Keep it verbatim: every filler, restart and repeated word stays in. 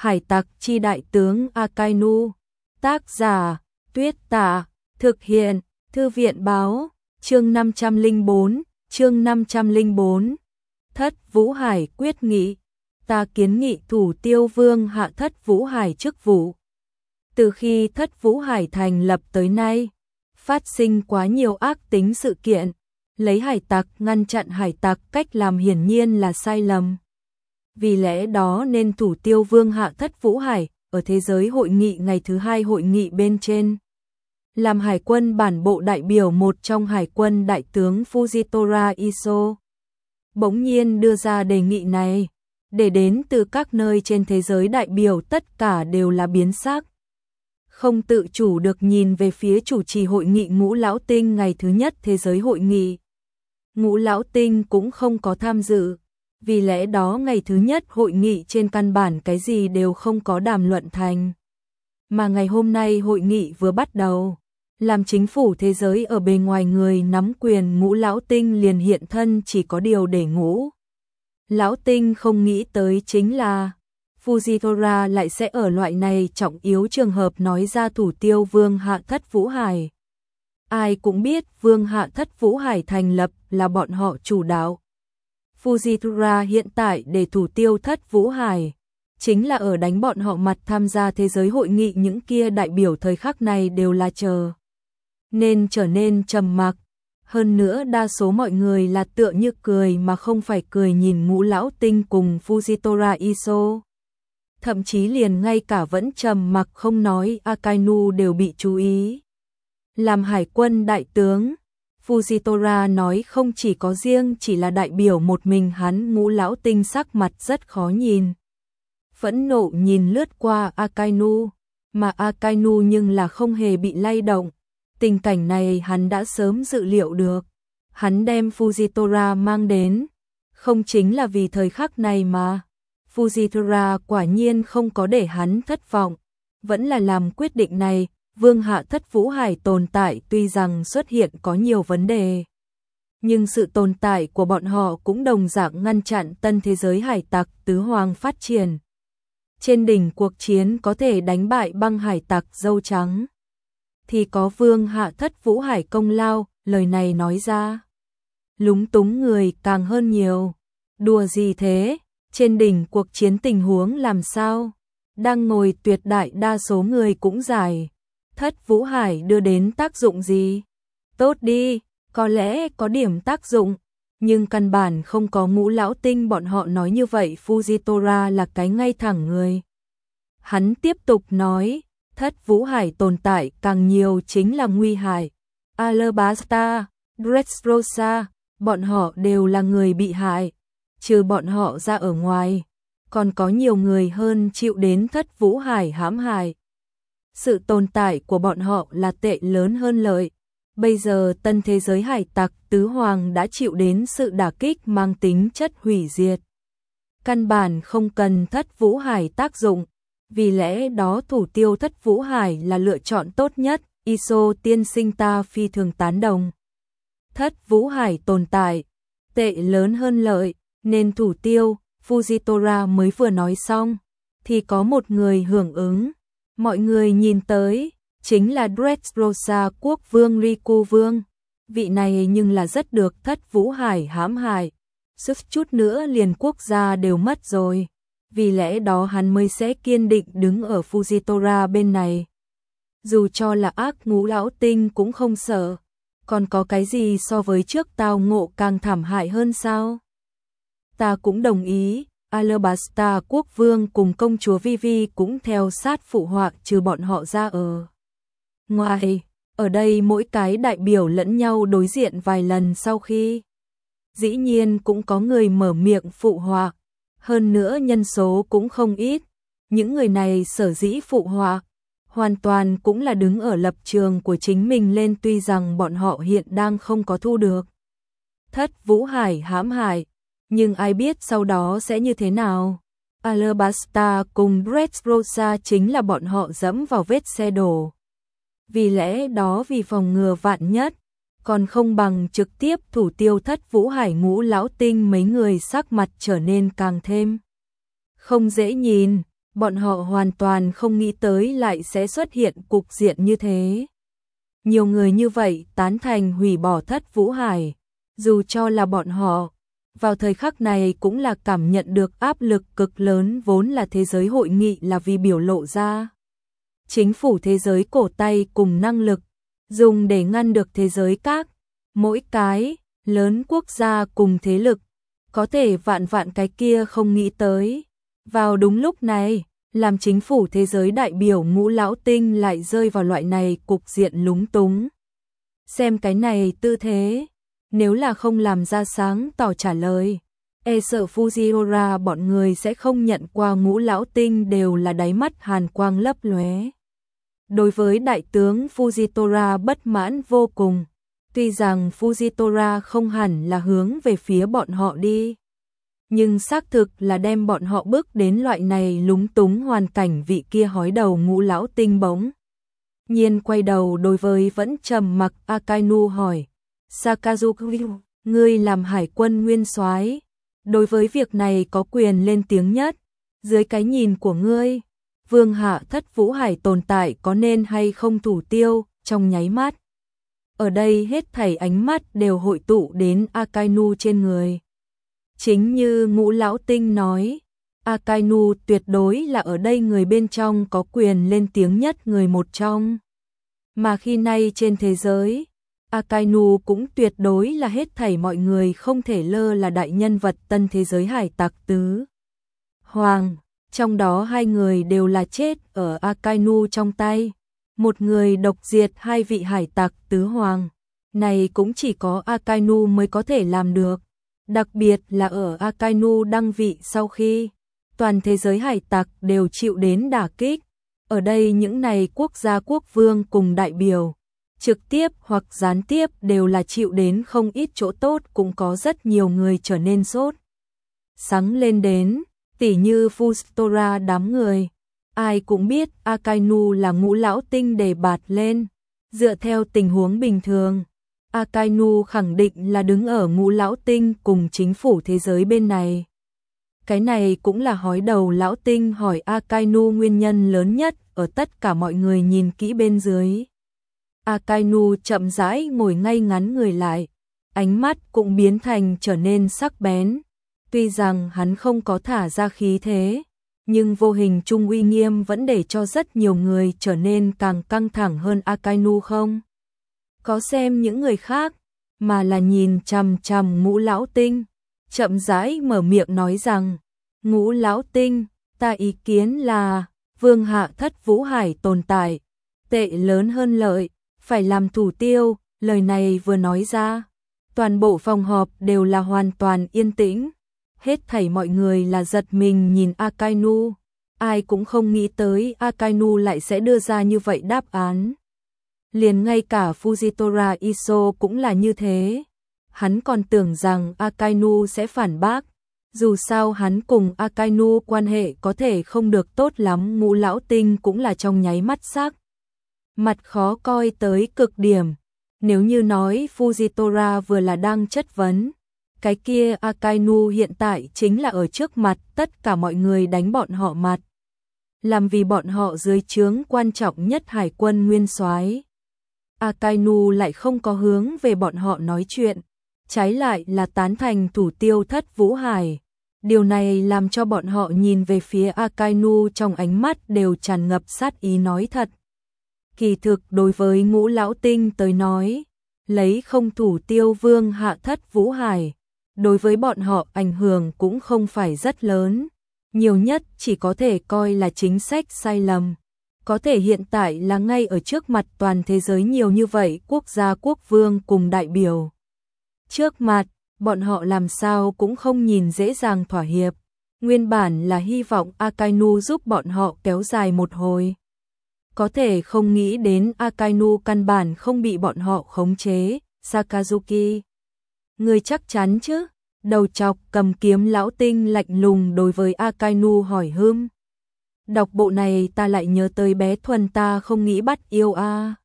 Hải tặc chi đại tướng Akainu. Tác giả, Tuyết Tả. Thực hiện, Thư viện báo. Chương năm trăm lẻ bốn, chương năm trăm lẻ bốn. Thất Vũ Hải quyết nghị. Ta kiến nghị Thủ Tiêu Vương hạ Thất Vũ Hải chức vụ. Từ khi Thất Vũ Hải thành lập tới nay, phát sinh quá nhiều ác tính sự kiện, lấy hải tặc ngăn chặn hải tặc cách làm hiển nhiên là sai lầm. Vì lẽ đó nên Thủ Tiêu Vương hạ Thất Vũ Hải ở thế giới hội nghị ngày thứ hai hội nghị bên trên, làm hải quân bản bộ đại biểu một trong hải quân đại tướng Fujitora Iso. Bỗng nhiên đưa ra đề nghị này, để đến từ các nơi trên thế giới đại biểu tất cả đều là biến sắc. Không tự chủ được nhìn về phía chủ trì hội nghị Ngũ Lão Tinh ngày thứ nhất thế giới hội nghị. Ngũ Lão Tinh cũng không có tham dự, vì lẽ đó ngày thứ nhất hội nghị trên căn bản cái gì đều không có đàm luận thành. Mà ngày hôm nay hội nghị vừa bắt đầu, làm chính phủ thế giới ở bề ngoài người nắm quyền Ngũ Lão Tinh liền hiện thân, chỉ có điều để Ngũ Lão Tinh không nghĩ tới chính là Fujitora lại sẽ ở loại này trọng yếu trường hợp nói ra Thủ Tiêu Vương hạ Thất Vũ Hải. Ai cũng biết Vương hạ Thất Vũ Hải thành lập là bọn họ chủ đạo. Fujitora hiện tại để Thủ Tiêu Thất Vũ Hải, chính là ở đánh bọn họ mặt tham gia thế giới hội nghị. Những kia đại biểu thời khắc này đều là chờ nên trở nên trầm mặc. Hơn nữa đa số mọi người là tựa như cười mà không phải cười nhìn Ngũ Lão Tinh cùng Fujitora Iso. Thậm chí liền ngay cả vẫn trầm mặc không nói Akainu đều bị chú ý. Làm hải quân đại tướng, Fujitora nói không chỉ có riêng chỉ là đại biểu một mình hắn. Ngũ Lão Tinh sắc mặt rất khó nhìn, phẫn nộ nhìn lướt qua Akainu, mà Akainu nhưng là không hề bị lay động. Tình cảnh này hắn đã sớm dự liệu được. Hắn đem Fujitora mang đến, không chính là vì thời khắc này mà. Fujitora quả nhiên không có để hắn thất vọng, vẫn là làm quyết định này. Vương hạ Thất Vũ Hải tồn tại tuy rằng xuất hiện có nhiều vấn đề, nhưng sự tồn tại của bọn họ cũng đồng dạng ngăn chặn tân thế giới hải tặc tứ hoàng phát triển. Trên đỉnh cuộc chiến có thể đánh bại băng hải tặc dâu trắng, thì có Vương hạ Thất Vũ Hải công lao. Lời này nói ra, lúng túng người càng hơn nhiều. Đùa gì thế? Trên đỉnh cuộc chiến tình huống làm sao? Đang ngồi tuyệt đại đa số người cũng giải. Thất Vũ Hải đưa đến tác dụng gì? Tốt đi, có lẽ có điểm tác dụng, nhưng căn bản không có Ngũ Lão Tinh bọn họ nói như vậy. Fujitora là cái ngay thẳng người. Hắn tiếp tục nói, Thất Vũ Hải tồn tại càng nhiều chính là nguy hại. Alabasta, Dressrosa, bọn họ đều là người bị hại. Trừ bọn họ ra ở ngoài, còn có nhiều người hơn chịu đến Thất Vũ Hải hãm hại. Sự tồn tại của bọn họ là tệ lớn hơn lợi. Bây giờ tân thế giới hải tặc tứ hoàng đã chịu đến sự đả kích mang tính chất hủy diệt. Căn bản không cần Thất Vũ Hải tác dụng, vì lẽ đó Thủ Tiêu Thất Vũ Hải là lựa chọn tốt nhất. Iso tiên sinh ta phi thường tán đồng. Thất Vũ Hải tồn tại, tệ lớn hơn lợi, nên thủ tiêu. Fujitora mới vừa nói xong, thì có một người hưởng ứng. Mọi người nhìn tới, chính là Dressrosa quốc vương Riku Vương. Vị này nhưng là rất được Thất Vũ Hải hãm hại, suýt chút nữa liền quốc gia đều mất rồi. Vì lẽ đó hắn mới sẽ kiên định đứng ở Fujitora bên này. Dù cho là ác Ngũ Lão Tinh cũng không sợ. Còn có cái gì so với trước tao ngộ càng thảm hại hơn sao? Ta cũng đồng ý. Alabasta quốc vương cùng công chúa Vivi cũng theo sát phụ họa. Trừ bọn họ ra ở ngoài, ở đây mỗi cái đại biểu lẫn nhau đối diện vài lần sau khi, dĩ nhiên cũng có người mở miệng phụ họa. Hơn nữa nhân số cũng không ít. Những người này sở dĩ phụ họa, hoàn toàn cũng là đứng ở lập trường của chính mình lên. Tuy rằng bọn họ hiện đang không có thu được Thất Vũ Hải hãm hại, nhưng ai biết sau đó sẽ như thế nào. Alabasta cùng Dressrosa chính là bọn họ dẫm vào vết xe đổ. Vì lẽ đó vì phòng ngừa vạn nhất, còn không bằng trực tiếp thủ tiêu Thất Vũ Hải. Ngũ Lão Tinh mấy người sắc mặt trở nên càng thêm không dễ nhìn. bọn họ hoàn toàn không nghĩ tới lại sẽ xuất hiện cục diện như thế. Nhiều người như vậy tán thành hủy bỏ Thất Vũ Hải, dù cho là bọn họ, vào thời khắc này cũng là cảm nhận được áp lực cực lớn, vốn là thế giới hội nghị là vì biểu lộ ra. Chính phủ thế giới cổ tay cùng năng lực, dùng để ngăn được thế giới các, mỗi cái, lớn quốc gia cùng thế lực, có thể vạn vạn cái kia không nghĩ tới. Vào đúng lúc này, làm chính phủ thế giới đại biểu Ngũ Lão Tinh lại rơi vào loại này cục diện lúng túng. Xem cái này tư thế, nếu là không làm ra sáng tỏ trả lời, e sợ Fujiwara bọn người sẽ không nhận qua Ngũ Lão Tinh đều là đáy mắt hàn quang lấp lóe. Đối với đại tướng Fujitora bất mãn vô cùng, tuy rằng Fujitora không hẳn là hướng về phía bọn họ đi, nhưng xác thực là đem bọn họ bước đến loại này lúng túng hoàn cảnh. Vị kia hói đầu Ngũ Lão Tinh bỗng nhiên quay đầu đối với vẫn trầm mặc Akainu hỏi, Sakazuki, ngươi làm hải quân nguyên soái, đối với việc này có quyền lên tiếng nhất, dưới cái nhìn của ngươi, Vương hạ Thất Vũ Hải tồn tại có nên hay không thủ tiêu? Trong nháy mắt, ở đây hết thảy ánh mắt đều hội tụ đến Akainu trên người. Chính như Ngũ Lão Tinh nói, Akainu tuyệt đối là ở đây người bên trong có quyền lên tiếng nhất người một trong. Mà khi nay trên thế giới, Akainu cũng tuyệt đối là hết thảy mọi người không thể lơ là đại nhân vật tân thế giới hải tặc tứ hoàng, trong đó hai người đều là chết ở Akainu trong tay, một người độc diệt hai vị hải tặc tứ hoàng, này cũng chỉ có Akainu mới có thể làm được, đặc biệt là ở Akainu đăng vị sau khi toàn thế giới hải tặc đều chịu đến đả kích. Ở đây những này quốc gia quốc vương cùng đại biểu, trực tiếp hoặc gián tiếp đều là chịu đến không ít chỗ tốt, cũng có rất nhiều người trở nên sốt sáng lên đến, tỉ như Fujitora đám người. Ai cũng biết Akainu là Ngũ Lão Tinh đề bạt lên, dựa theo tình huống bình thường, Akainu khẳng định là đứng ở Ngũ Lão Tinh cùng chính phủ thế giới bên này. Cái này cũng là hói đầu Lão Tinh hỏi Akainu nguyên nhân lớn nhất ở tất cả mọi người nhìn kỹ bên dưới. Akainu chậm rãi ngồi ngay ngắn người lại, ánh mắt cũng biến thành trở nên sắc bén. Tuy rằng hắn không có thả ra khí thế, nhưng vô hình trung uy nghiêm vẫn để cho rất nhiều người trở nên càng căng thẳng hơn. Akainu không có xem những người khác, mà là nhìn chằm chằm Ngũ Lão Tinh, chậm rãi mở miệng nói rằng, Ngũ Lão Tinh, ta ý kiến là, Vương hạ Thất Vũ Hải tồn tại, tệ lớn hơn lợi, phải làm thủ tiêu. Lời này vừa nói ra, toàn bộ phòng họp đều là hoàn toàn yên tĩnh. Hết thảy mọi người là giật mình nhìn Akainu, ai cũng không nghĩ tới Akainu lại sẽ đưa ra như vậy đáp án. Liền ngay cả Fujitora Iso cũng là như thế. Hắn còn tưởng rằng Akainu sẽ phản bác, dù sao hắn cùng Akainu quan hệ có thể không được tốt lắm. Ngũ Lão Tinh cũng là trong nháy mắt sắc mặt khó coi tới cực điểm. Nếu như nói Fujitora vừa là đang chất vấn, cái kia Akainu hiện tại chính là ở trước mặt tất cả mọi người đánh bọn họ mặt, làm vì bọn họ dưới trướng quan trọng nhất hải quân nguyên soái. Akainu lại không có hướng về bọn họ nói chuyện, trái lại là tán thành thủ tiêu Thất Vũ Hải. Điều này làm cho bọn họ nhìn về phía Akainu trong ánh mắt đều tràn ngập sát ý. Nói thật, kỳ thực đối với Ngũ Lão Tinh tới nói, lấy không thủ tiêu Vương hạ Thất Vũ Hải, đối với bọn họ ảnh hưởng cũng không phải rất lớn, nhiều nhất chỉ có thể coi là chính sách sai lầm. Có thể hiện tại là ngay ở trước mặt toàn thế giới nhiều như vậy quốc gia quốc vương cùng đại biểu trước mặt, bọn họ làm sao cũng không nhìn dễ dàng thỏa hiệp. Nguyên bản là hy vọng Akainu giúp bọn họ kéo dài một hồi, có thể không nghĩ đến Akainu căn bản không bị bọn họ khống chế. Sakazuki, người chắc chắn chứ? Đầu chọc cầm kiếm Lão Tinh lạnh lùng đối với Akainu hỏi hươm. Đọc bộ này ta lại nhớ tới bé Thuần ta không nghĩ bắt yêu a.